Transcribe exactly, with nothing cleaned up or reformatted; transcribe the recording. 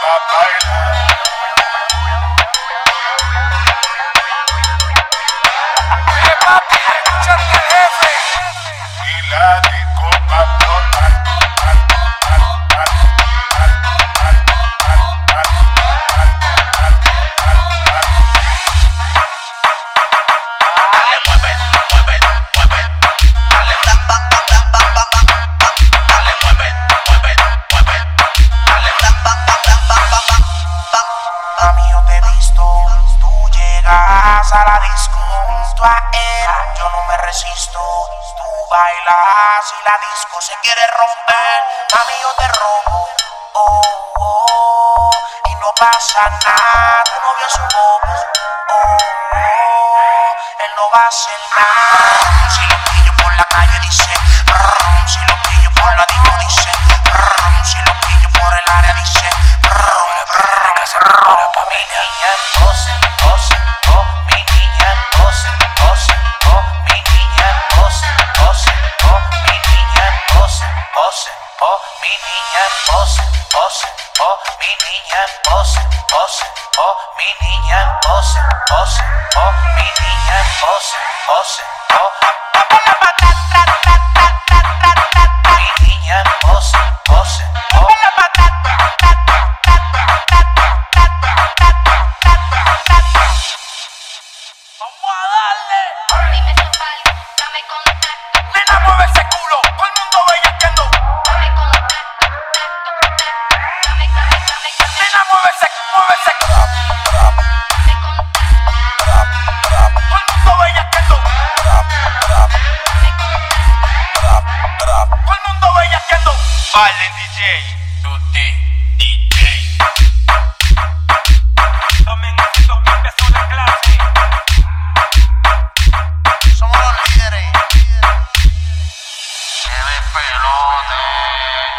pa' bailar. Eh, papi, escuchaste al jefe. Y la disco pa' explotar. Dale, mueve, mueve, mueve. Dale, bam, bam, bam, bam, bam, bam, bam. Dale, mueve, mueve, mueve. Dale, bam, bam, bam, bam, bam, bam, bam, bam. Mami, yo te he visto, tú llegas a la disco junto a él, yo no me resisto, tú bailas y la disco se quiere romper. Mami, yo te robo, oh, oh, y no pasa nada, tu novio es un bobo, oh, oh, él no va a hacer nada. Si lo pillo por la calle dice, brum, si lo pillo por la disco dice, brum, si lo pillo por el área dice, brum, brum, brum. Mi niña pose, pose, oh, mi niña pose, pose, oh, mi niña pose, pose, oh, mi niña pose, pose, oh, mi niña pose, pose, oh, mi niña pose, pose, oh, mi niña pose, pose, oh, mi niña pose, pose, oh. Mi niña pose, pose, oh. Vamos a darle. Dime tu algo, dame contacto, Nena, mueve ese culo. Todo el mundo bellaqueando. dame contacto, tacto, tacto, dame, dame, dame, dame, Nena, mueve ese, mueve ese. dame contacto, Todo el mundo bellaqueando. dame contacto. Todo el mundo bellaqueando. Vale, D J. Tutti, D J. Tomen esto que empezó la clase. Somos los líderes. Que despelote.